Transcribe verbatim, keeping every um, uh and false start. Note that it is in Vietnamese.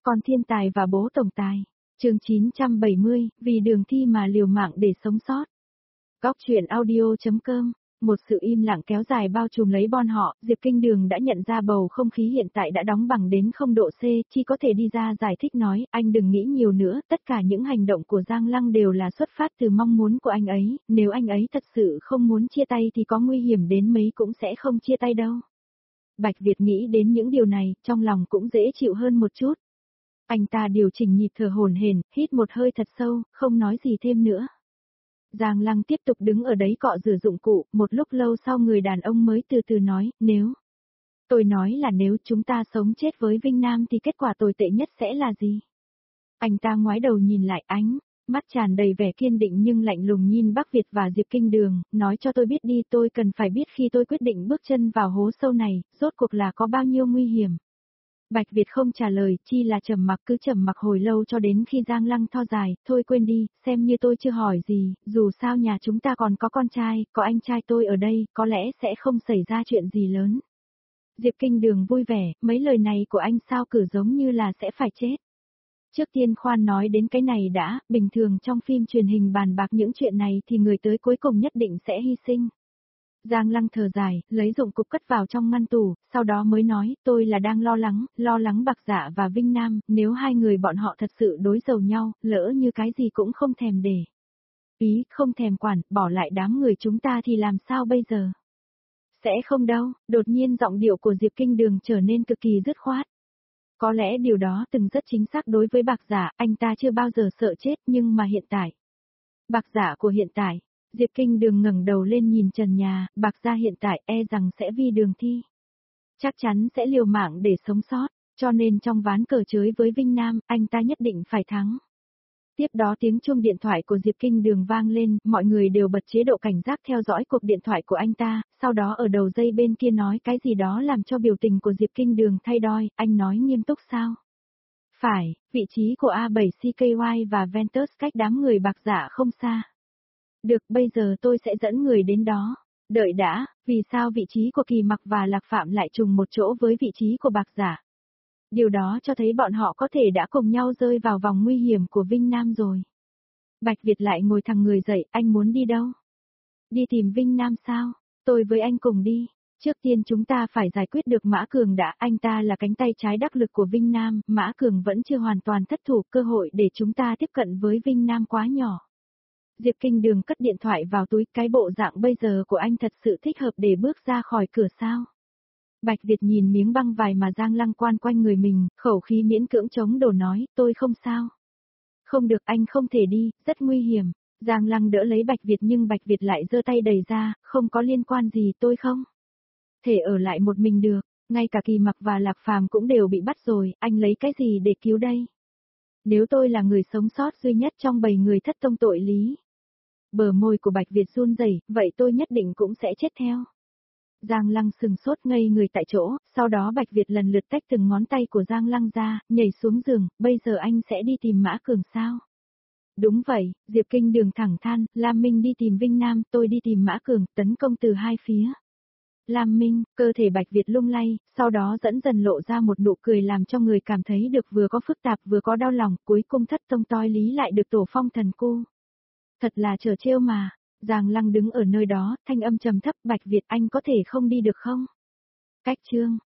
Con thiên tài và bố tổng tài. Chương chín trăm bảy mươi, vì đường thi mà liều mạng để sống sót. Góc truyện audio.com. Một sự im lặng kéo dài bao trùm lấy bọn họ, Diệp Kinh Đường đã nhận ra bầu không khí hiện tại đã đóng bằng đến không độ C, chỉ có thể đi ra giải thích nói, anh đừng nghĩ nhiều nữa, tất cả những hành động của Giang Lăng đều là xuất phát từ mong muốn của anh ấy, nếu anh ấy thật sự không muốn chia tay thì có nguy hiểm đến mấy cũng sẽ không chia tay đâu. Bạch Việt nghĩ đến những điều này, trong lòng cũng dễ chịu hơn một chút. Anh ta điều chỉnh nhịp thở hổn hển, hít một hơi thật sâu, không nói gì thêm nữa. Giang Lăng tiếp tục đứng ở đấy cọ rửa dụng cụ, một lúc lâu sau người đàn ông mới từ từ nói, nếu. Tôi nói là nếu chúng ta sống chết với Vinh Nam thì kết quả tồi tệ nhất sẽ là gì? Anh ta ngoái đầu nhìn lại ánh, mắt tràn đầy vẻ kiên định nhưng lạnh lùng nhìn Bắc Việt và Diệp Kinh Đường, nói cho tôi biết đi, tôi cần phải biết khi tôi quyết định bước chân vào hố sâu này, rốt cuộc là có bao nhiêu nguy hiểm. Bạch Việt không trả lời, chi là trầm mặc cứ trầm mặc hồi lâu cho đến khi Giang Lăng tho dài, thôi quên đi, xem như tôi chưa hỏi gì, dù sao nhà chúng ta còn có con trai, có anh trai tôi ở đây, có lẽ sẽ không xảy ra chuyện gì lớn. Diệp Kinh Đường vui vẻ, mấy lời này của anh sao cử giống như là sẽ phải chết. Trước tiên khoan nói đến cái này đã, bình thường trong phim truyền hình bàn bạc những chuyện này thì người tới cuối cùng nhất định sẽ hy sinh. Giang Lăng thở dài, lấy dụng cụ cất vào trong ngăn tủ, sau đó mới nói, tôi là đang lo lắng, lo lắng Bạc Dạ và Vinh Nam, nếu hai người bọn họ thật sự đối đầu nhau, lỡ như cái gì cũng không thèm để ý, không thèm quản, bỏ lại đám người chúng ta thì làm sao bây giờ? Sẽ không đâu, đột nhiên giọng điệu của Diệp Kinh Đường trở nên cực kỳ dứt khoát. Có lẽ điều đó từng rất chính xác đối với Bạc Dạ, anh ta chưa bao giờ sợ chết, nhưng mà hiện tại. Bạc Dạ của hiện tại. Diệp Kinh Đường ngẩng đầu lên nhìn trần nhà, Bạc Gia hiện tại e rằng sẽ vi đường thi. Chắc chắn sẽ liều mạng để sống sót, cho nên trong ván cờ chới với Vinh Nam, anh ta nhất định phải thắng. Tiếp đó tiếng chuông điện thoại của Diệp Kinh Đường vang lên, mọi người đều bật chế độ cảnh giác theo dõi cuộc điện thoại của anh ta, sau đó ở đầu dây bên kia nói cái gì đó làm cho biểu tình của Diệp Kinh Đường thay đổi, anh nói nghiêm túc sao? Phải, vị trí của A bảy C K Y và Ventus cách đám người Bạc Dạ không xa. Được, bây giờ tôi sẽ dẫn người đến đó. Đợi đã, vì sao vị trí của Kỳ Mặc và Lạc Phạm lại trùng một chỗ với vị trí của Bạc Dạ? Điều đó cho thấy bọn họ có thể đã cùng nhau rơi vào vòng nguy hiểm của Vinh Nam rồi. Bạch Việt lại ngồi thẳng người dậy, anh muốn đi đâu? Đi tìm Vinh Nam sao? Tôi với anh cùng đi. Trước tiên chúng ta phải giải quyết được Mã Cường đã, anh ta là cánh tay trái đắc lực của Vinh Nam, Mã Cường vẫn chưa hoàn toàn thất thủ, cơ hội để chúng ta tiếp cận với Vinh Nam quá nhỏ. Diệp Kinh Đường cất điện thoại vào túi, cái bộ dạng bây giờ của anh thật sự thích hợp để bước ra khỏi cửa sao. Bạch Việt nhìn miếng băng vải mà Giang Lăng quan quanh người mình, khẩu khí miễn cưỡng chống đổ nói, tôi không sao. Không được, anh không thể đi, rất nguy hiểm. Giang Lăng đỡ lấy Bạch Việt nhưng Bạch Việt lại giơ tay đẩy ra, không có liên quan gì tôi không thể ở lại một mình được, ngay cả Kỳ Mặc và Lạc Phàm cũng đều bị bắt rồi, anh lấy cái gì để cứu đây? Nếu tôi là người sống sót duy nhất trong bầy người thất tông tội lý. Bờ môi của Bạch Việt run rẩy, vậy tôi nhất định cũng sẽ chết theo. Giang Lăng sừng sốt ngây người tại chỗ, sau đó Bạch Việt lần lượt tách từng ngón tay của Giang Lăng ra, nhảy xuống giường, bây giờ anh sẽ đi tìm Mã Cường sao? Đúng vậy, Diệp Kinh Đường thẳng than, Lam Minh đi tìm Vinh Nam, tôi đi tìm Mã Cường, tấn công từ hai phía. Lam Minh, cơ thể Bạch Việt lung lay, sau đó dẫn dần lộ ra một nụ cười làm cho người cảm thấy được vừa có phức tạp vừa có đau lòng, cuối cùng thất tông toi lý lại được tổ phong thần cu. Thật là trò trêu mà. Giang Lăng đứng ở nơi đó, thanh âm trầm thấp, Bạch Việt anh có thể không đi được không? Cách chương.